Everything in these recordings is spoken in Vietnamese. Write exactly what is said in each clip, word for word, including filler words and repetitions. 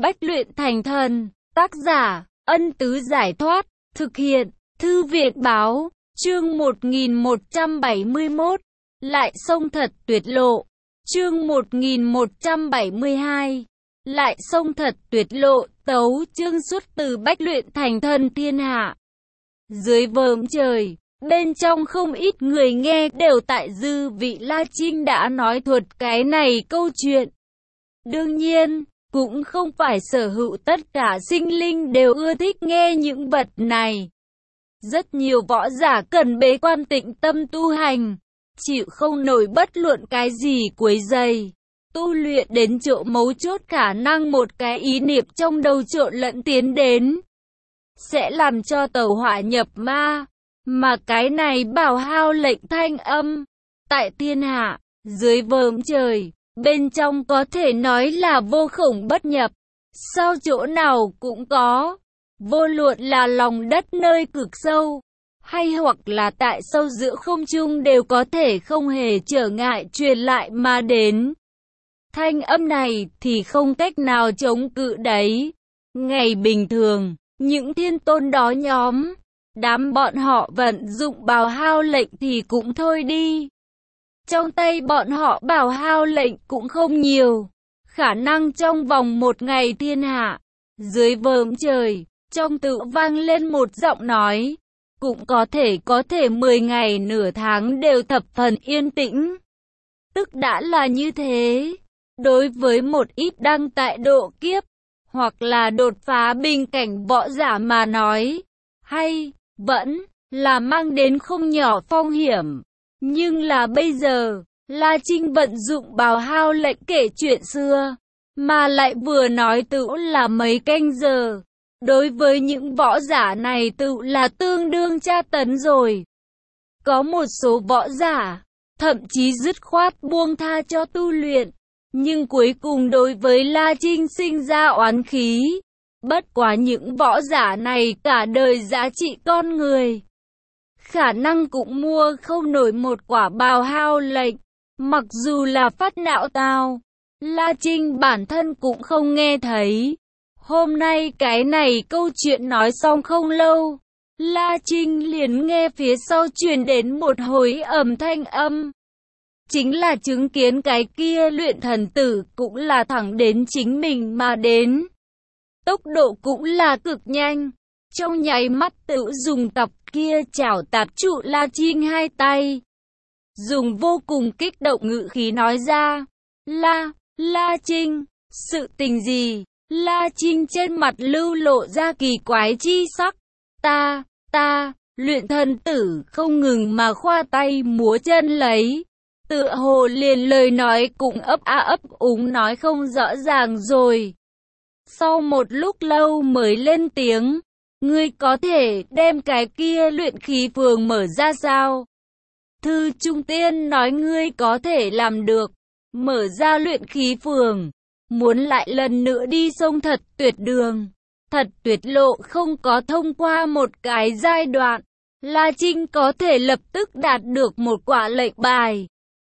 Bách luyện thành thần. Tác giả, Ân Tứ Giải Thoát. Thực hiện, Thư viện Báo. Chương một nghìn một trăm bảy mươi mốt. Lại sông thật tuyệt lộ. Chương một nghìn một trăm bảy mươi hai. Lại sông thật tuyệt lộ. Tấu chương xuất từ Bách luyện thành thần thiên hạ. Dưới vòm trời, bên trong không ít người nghe đều tại dư vị La Trinh đã nói thuật cái này câu chuyện. Đương nhiên, cũng không phải sở hữu tất cả sinh linh đều ưa thích nghe những vật này. Rất nhiều võ giả cần bế quan tĩnh tâm tu hành, chịu không nổi bất luận cái gì quấy rầy. Tu luyện đến chỗ mấu chốt khả năng một cái ý niệm trong đầu trộn lẫn tiến đến, sẽ làm cho tẩu hỏa nhập ma. Mà cái này bảo hao lệnh thanh âm, tại thiên hạ, dưới vòm trời, bên trong có thể nói là vô khổng bất nhập. Sao chỗ nào cũng có, vô luận là lòng đất nơi cực sâu, hay hoặc là tại sâu giữa không trung đều có thể không hề trở ngại truyền lại mà đến. Thanh âm này thì không cách nào chống cự đấy. Ngày bình thường, những thiên tôn đó nhóm, đám bọn họ vận dụng bảo hao lệnh thì cũng thôi đi. Trong tay bọn họ bảo hao lệnh cũng không nhiều. Khả năng trong vòng một ngày thiên hạ, dưới vòm trời, trong tự vang lên một giọng nói. Cũng có thể có thể mười ngày nửa tháng đều thập phần yên tĩnh. Tức đã là như thế. Đối với một ít đang tại độ kiếp, hoặc là đột phá bình cảnh võ giả mà nói, hay, vẫn, là mang đến không nhỏ phong hiểm. Nhưng là bây giờ, La Trinh vận dụng bào hao lệnh kể chuyện xưa, mà lại vừa nói tự là mấy canh giờ. Đối với những võ giả này tự là tương đương tra tấn rồi. Có một số võ giả, thậm chí dứt khoát buông tha cho tu luyện. Nhưng cuối cùng đối với La Trinh sinh ra oán khí. Bất quá những võ giả này cả đời giá trị con người, khả năng cũng mua không nổi một quả bào hao lệnh. Mặc dù là phát não tao, La Trinh bản thân cũng không nghe thấy. Hôm nay cái này câu chuyện nói xong không lâu, La Trinh liền nghe phía sau truyền đến một hồi ầm thanh âm. Chính là chứng kiến cái kia luyện thần tử cũng là thẳng đến chính mình mà đến. Tốc độ cũng là cực nhanh. Trong nháy mắt tự dùng cặp kia chảo tạp trụ La Trinh hai tay. Dùng vô cùng kích động ngữ khí nói ra. La, La Trinh, sự tình gì? La Trinh trên mặt lưu lộ ra kỳ quái chi sắc. Ta, ta, luyện thần tử không ngừng mà khoa tay múa chân lấy. Tựa hồ liền lời nói cũng ấp a ấp úng nói không rõ ràng rồi. Sau một lúc lâu mới lên tiếng. Ngươi có thể đem cái kia luyện khí phường mở ra sao? Thư Trung Tiên nói ngươi có thể làm được. Mở ra luyện khí phường. Muốn lại lần nữa đi sông thật tuyệt đường. Thật tuyệt lộ không có thông qua một cái giai đoạn. La Trinh có thể lập tức đạt được một quả lệnh bài.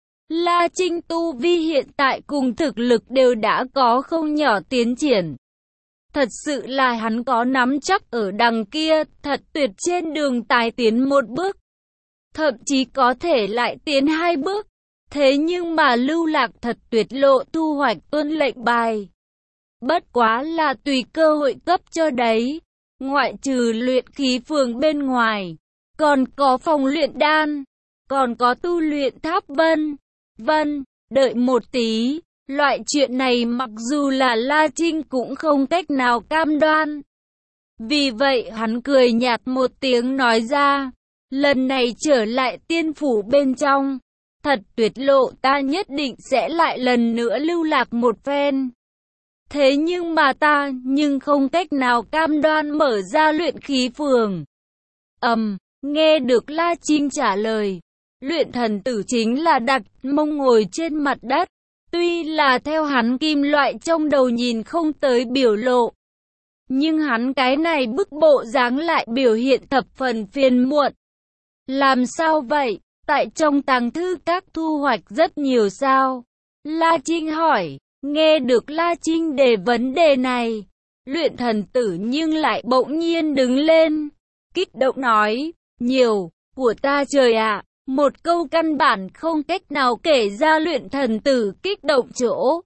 La Trinh tu vi hiện tại cùng thực lực đều đã có không nhỏ tiến triển. Thật sự là hắn có nắm chắc ở đằng kia, thật tuyệt trên đường tài tiến một bước. Thậm chí có thể lại tiến hai bước. Thế nhưng mà lưu lạc thật tuyệt lộ thu hoạch tuân lệnh bài. Bất quá là tùy cơ hội cấp cho đấy. Ngoại trừ luyện khí phường bên ngoài, còn có phòng luyện đan, còn có tu luyện tháp vân. Vân, đợi một tí, loại chuyện này mặc dù là La Trinh cũng không cách nào cam đoan. Vì vậy hắn cười nhạt một tiếng nói ra, lần này trở lại tiên phủ bên trong, thật tuyệt lộ ta nhất định sẽ lại lần nữa lưu lạc một phen. Thế nhưng mà ta nhưng không cách nào cam đoan mở ra luyện khí phường. Ầm, um, nghe được La Trinh trả lời. Luyện thần tử chính là đặt mông ngồi trên mặt đất. Tuy là theo hắn kim loại trong đầu nhìn không tới biểu lộ, nhưng hắn cái này bức bộ dáng lại biểu hiện thập phần phiền muộn. Làm sao vậy? Tại trong tàng thư các thu hoạch rất nhiều sao? La Trinh hỏi. Nghe được La Trinh đề vấn đề này, luyện thần tử nhưng lại bỗng nhiên đứng lên, kích động nói, nhiều, của ta trời ạ, một câu căn bản không cách nào kể ra luyện thần tử kích động chỗ.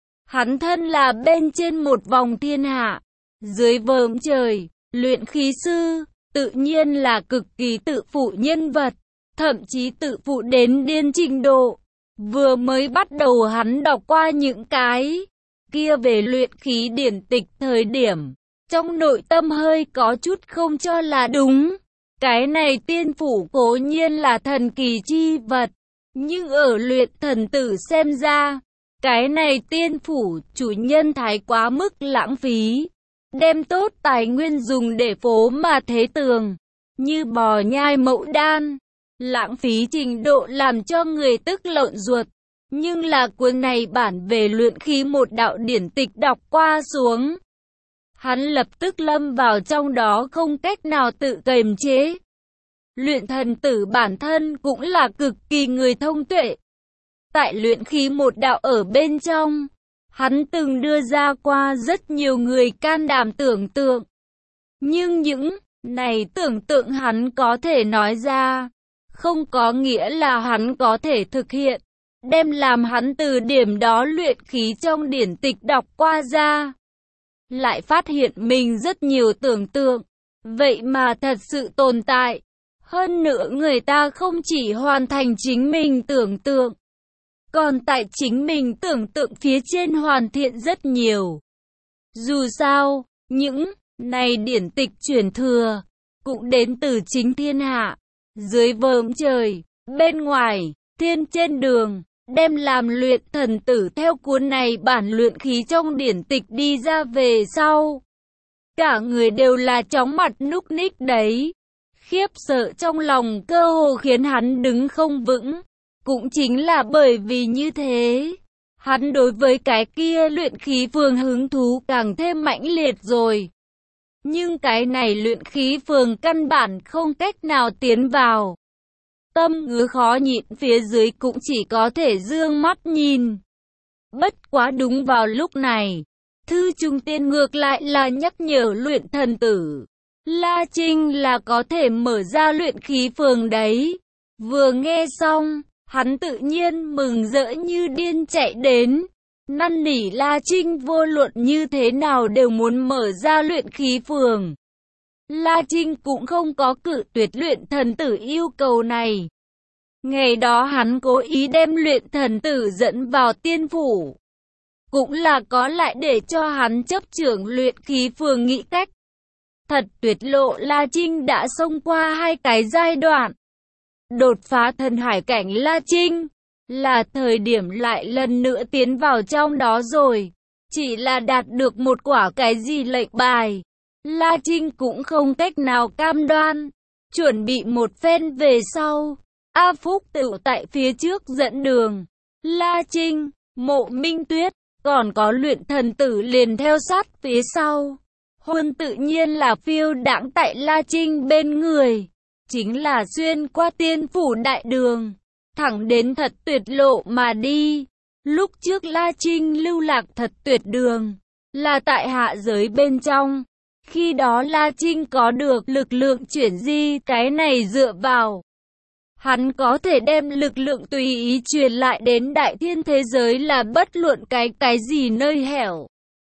Hắn thân là bên trên một vòng thiên hạ, dưới vòm trời, luyện khí sư, tự nhiên là cực kỳ tự phụ nhân vật, thậm chí tự phụ đến điên trình độ. Vừa mới bắt đầu hắn đọc qua những cái kia về luyện khí điển tịch thời điểm, trong nội tâm hơi có chút không cho là đúng. Cái này tiên phủ cố nhiên là thần kỳ chi vật, nhưng ở luyện thần tử xem ra, cái này tiên phủ chủ nhân thái quá mức lãng phí, đem tốt tài nguyên dùng để phố mà thế tường, như bò nhai mậu đan, lãng phí trình độ làm cho người tức lợn ruột. Nhưng là cuốn này bản về luyện khí một đạo điển tịch đọc qua xuống, hắn lập tức lâm vào trong đó không cách nào tự kiềm chế. Luyện thần tử bản thân cũng là cực kỳ người thông tuệ. Tại luyện khí một đạo ở bên trong, hắn từng đưa ra qua rất nhiều người can đảm tưởng tượng. Nhưng những này tưởng tượng hắn có thể nói ra, không có nghĩa là hắn có thể thực hiện. Đem làm hắn từ điểm đó luyện khí trong điển tịch đọc qua ra, lại phát hiện mình rất nhiều tưởng tượng, vậy mà thật sự tồn tại. Hơn nữa người ta không chỉ hoàn thành chính mình tưởng tượng, còn tại chính mình tưởng tượng phía trên hoàn thiện rất nhiều. Dù sao, những này điển tịch truyền thừa, cũng đến từ chính thiên hạ, dưới vòm trời, bên ngoài, thiên trên đường. Đem làm luyện thần tử theo cuốn này bản luyện khí trong điển tịch đi ra về sau. Cả người đều là chóng mặt núc ních đấy. Khiếp sợ trong lòng cơ hồ khiến hắn đứng không vững. Cũng chính là bởi vì như thế, hắn đối với cái kia luyện khí phường hứng thú càng thêm mãnh liệt rồi. Nhưng cái này luyện khí phường căn bản không cách nào tiến vào. Tâm ngứa khó nhịn phía dưới cũng chỉ có thể dương mắt nhìn. Bất quá đúng vào lúc này, Thư Trung Tiên ngược lại là nhắc nhở luyện thần tử. La Trinh là có thể mở ra luyện khí phường đấy. Vừa nghe xong, hắn tự nhiên mừng rỡ như điên chạy đến. Năn nỉ La Trinh vô luận như thế nào đều muốn mở ra luyện khí phường. La Trinh cũng không có cự tuyệt luyện thần tử yêu cầu này. Ngày đó hắn cố ý đem luyện thần tử dẫn vào tiên phủ. Cũng là có lại để cho hắn chấp trưởng luyện khí phường nghĩ cách. Thật tuyệt lộ La Trinh đã xông qua hai cái giai đoạn. Đột phá thần hải cảnh La Trinh, là thời điểm lại lần nữa tiến vào trong đó rồi. Chỉ là đạt được một quả cái gì lệnh bài. La Trinh cũng không cách nào cam đoan. Chuẩn bị một phen về sau, A Phúc Tựu tại phía trước dẫn đường. La Trinh, Mộ Minh Tuyết, còn có luyện thần tử liền theo sát phía sau. Huân tự nhiên là phiêu đãng tại La Trinh bên người. Chính là xuyên qua tiên phủ đại đường, thẳng đến thật tuyệt lộ mà đi. Lúc trước La Trinh lưu lạc thật tuyệt đường, là tại hạ giới bên trong. Khi đó La Trinh có được lực lượng chuyển di, cái này dựa vào hắn có thể đem lực lượng tùy ý truyền lại đến đại thiên thế giới là bất luận cái cái gì nơi hẻo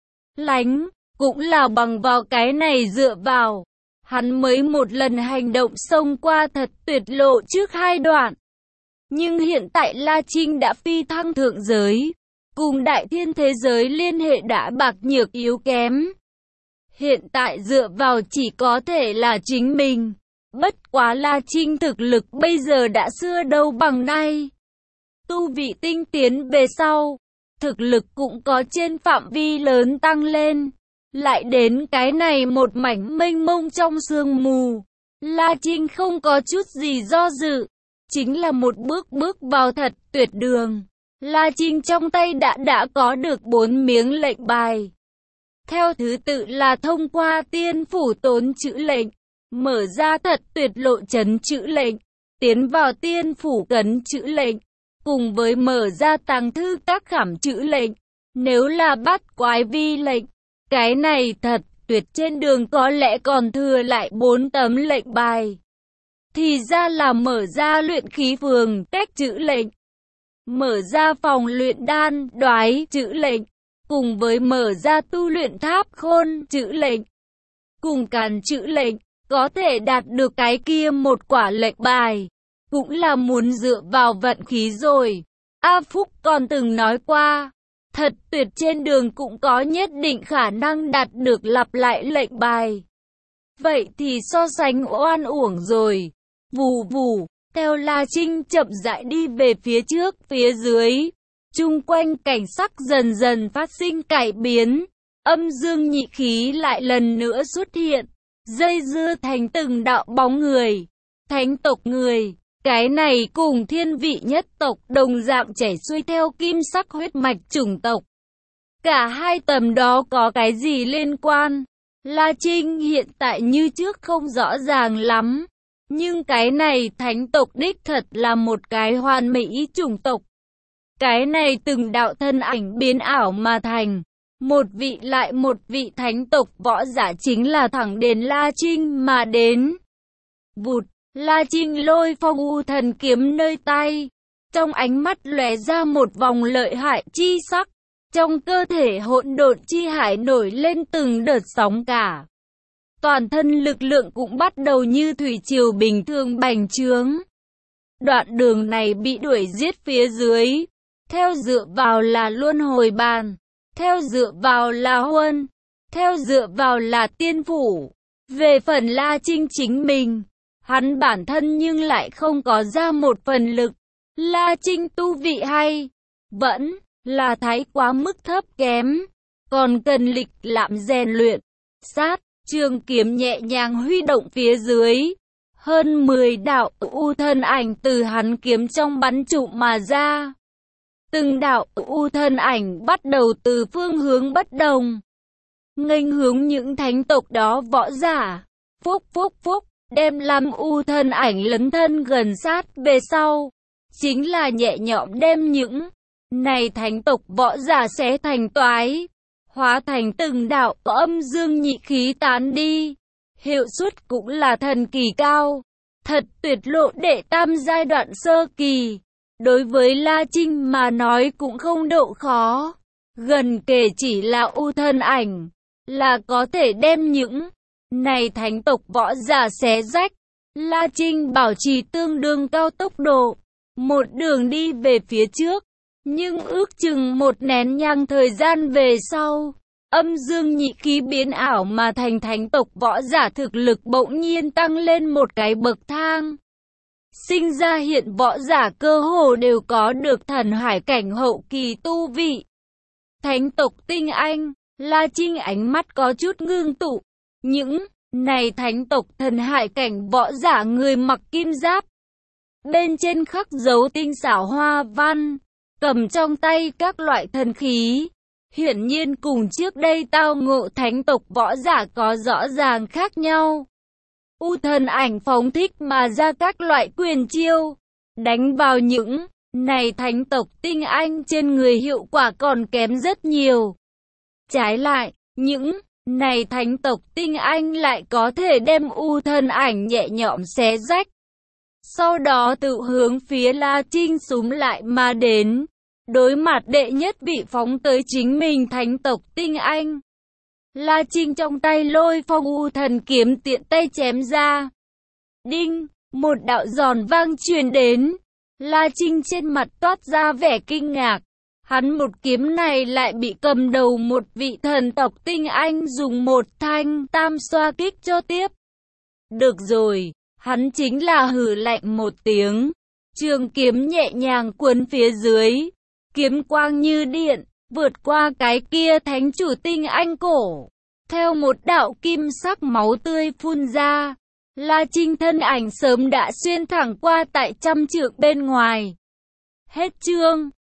lánh, cũng là bằng vào cái này dựa vào. Hắn mới một lần hành động xông qua thật tuyệt lộ trước hai đoạn. Nhưng hiện tại La Trinh đã phi thăng thượng giới, cùng đại thiên thế giới liên hệ đã bạc nhược yếu kém. Hiện tại dựa vào chỉ có thể là chính mình. Bất quá La Trinh thực lực bây giờ đã xưa đâu bằng nay. Tu vị tinh tiến về sau, thực lực cũng có trên phạm vi lớn tăng lên. Lại đến cái này một mảnh mênh mông trong sương mù. La Trinh không có chút gì do dự, chính là một bước bước vào thật tuyệt đường. La Trinh trong tay đã đã có được bốn miếng lệnh bài. Theo thứ tự là thông qua tiên phủ tốn chữ lệnh, mở ra thật tuyệt lộ chấn chữ lệnh, tiến vào tiên phủ cấn chữ lệnh, cùng với mở ra tàng thư các khảm chữ lệnh. Nếu là bắt quái vi lệnh, cái này thật tuyệt, trên đường có lẽ còn thừa lại bốn tấm lệnh bài. Thì ra là mở ra luyện khí phường cách chữ lệnh, mở ra phòng luyện đan đoái chữ lệnh, cùng với mở ra tu luyện tháp khôn chữ lệnh, cùng càn chữ lệnh, có thể đạt được cái kia một quả lệnh bài, cũng là muốn dựa vào vận khí rồi. A Phúc còn từng nói qua, thật tuyệt, trên đường cũng có nhất định khả năng đạt được lặp lại lệnh bài. Vậy thì so sánh oan uổng rồi. Vù vù, theo La Trinh chậm rãi đi về phía trước, phía dưới, chung quanh cảnh sắc dần dần phát sinh cải biến, âm dương nhị khí lại lần nữa xuất hiện, dây dưa thành từng đạo bóng người, thánh tộc người. Cái này cùng thiên vị nhất tộc đồng dạng chảy xuôi theo kim sắc huyết mạch chủng tộc. Cả hai tầm đó có cái gì liên quan? La Trinh hiện tại như trước không rõ ràng lắm. Nhưng cái này thánh tộc đích thật là một cái hoàn mỹ chủng tộc. Cái này từng đạo thân ảnh biến ảo mà thành. Một vị lại một vị thánh tộc võ giả chính là thẳng đến La Trinh mà đến. Vụt, La Trinh lôi phong u thần kiếm nơi tay. Trong ánh mắt lóe ra một vòng lợi hại chi sắc. Trong cơ thể hỗn độn chi hải nổi lên từng đợt sóng cả. Toàn thân lực lượng cũng bắt đầu như thủy triều bình thường bành trướng. Đoạn đường này bị đuổi giết phía dưới. Theo dựa vào là luân hồi bàn. Theo dựa vào là huân. Theo dựa vào là tiên phủ. Về phần La Trinh chính mình, hắn bản thân nhưng lại không có ra một phần lực. La Trinh tu vị hay, vẫn là thái quá mức thấp kém. Còn cần lịch lãm rèn luyện. Sát, trường kiếm nhẹ nhàng huy động phía dưới. Hơn mười đạo u thân ảnh từ hắn kiếm trong bắn trụ mà ra. Từng đạo u thân ảnh bắt đầu từ phương hướng bất đồng, nghênh hướng những thánh tộc đó võ giả. Phúc phúc phúc, đem làm u thân ảnh lấn thân gần sát về sau, chính là nhẹ nhõm đem những này thánh tộc võ giả xé thành toái, hóa thành từng đạo âm dương nhị khí tán đi. Hiệu suất cũng là thần kỳ cao, thật tuyệt lộ đệ tam giai đoạn sơ kỳ. Đối với La Trinh mà nói cũng không độ khó, gần kể chỉ là u thân ảnh, là có thể đem những này thánh tộc võ giả xé rách. La Trinh bảo trì tương đương cao tốc độ, một đường đi về phía trước, nhưng ước chừng một nén nhang thời gian về sau, âm dương nhị khí biến ảo mà thành thánh tộc võ giả thực lực bỗng nhiên tăng lên một cái bậc thang. Sinh ra hiện võ giả cơ hồ đều có được thần hải cảnh hậu kỳ tu vị. Thánh tộc tinh anh, La Trinh ánh mắt có chút ngưng tụ. Những này thánh tộc thần hải cảnh võ giả người mặc kim giáp, bên trên khắc dấu tinh xảo hoa văn, cầm trong tay các loại thần khí. Hiển nhiên cùng trước đây tao ngộ thánh tộc võ giả có rõ ràng khác nhau. U thần ảnh phóng thích mà ra các loại quyền chiêu, đánh vào những này thánh tộc tinh anh trên người hiệu quả còn kém rất nhiều. Trái lại, những này thánh tộc tinh anh lại có thể đem u thần ảnh nhẹ nhõm xé rách. Sau đó tự hướng phía La Trinh xúm lại mà đến, đối mặt đệ nhất vị phóng tới chính mình thánh tộc tinh anh. La Trinh trong tay lôi phong u thần kiếm tiện tay chém ra. Đinh, một đạo giòn vang truyền đến. La Trinh trên mặt toát ra vẻ kinh ngạc. Hắn một kiếm này lại bị cầm đầu một vị thần tộc tinh anh dùng một thanh tam xoa kích cho tiếp. Được rồi, hắn chính là hừ lạnh một tiếng. Trường kiếm nhẹ nhàng cuốn phía dưới. Kiếm quang như điện, vượt qua cái kia thánh chủ tinh anh cổ. Theo một đạo kim sắc máu tươi phun ra, La Trinh thân ảnh sớm đã xuyên thẳng qua tại trăm trượng bên ngoài. Hết chương.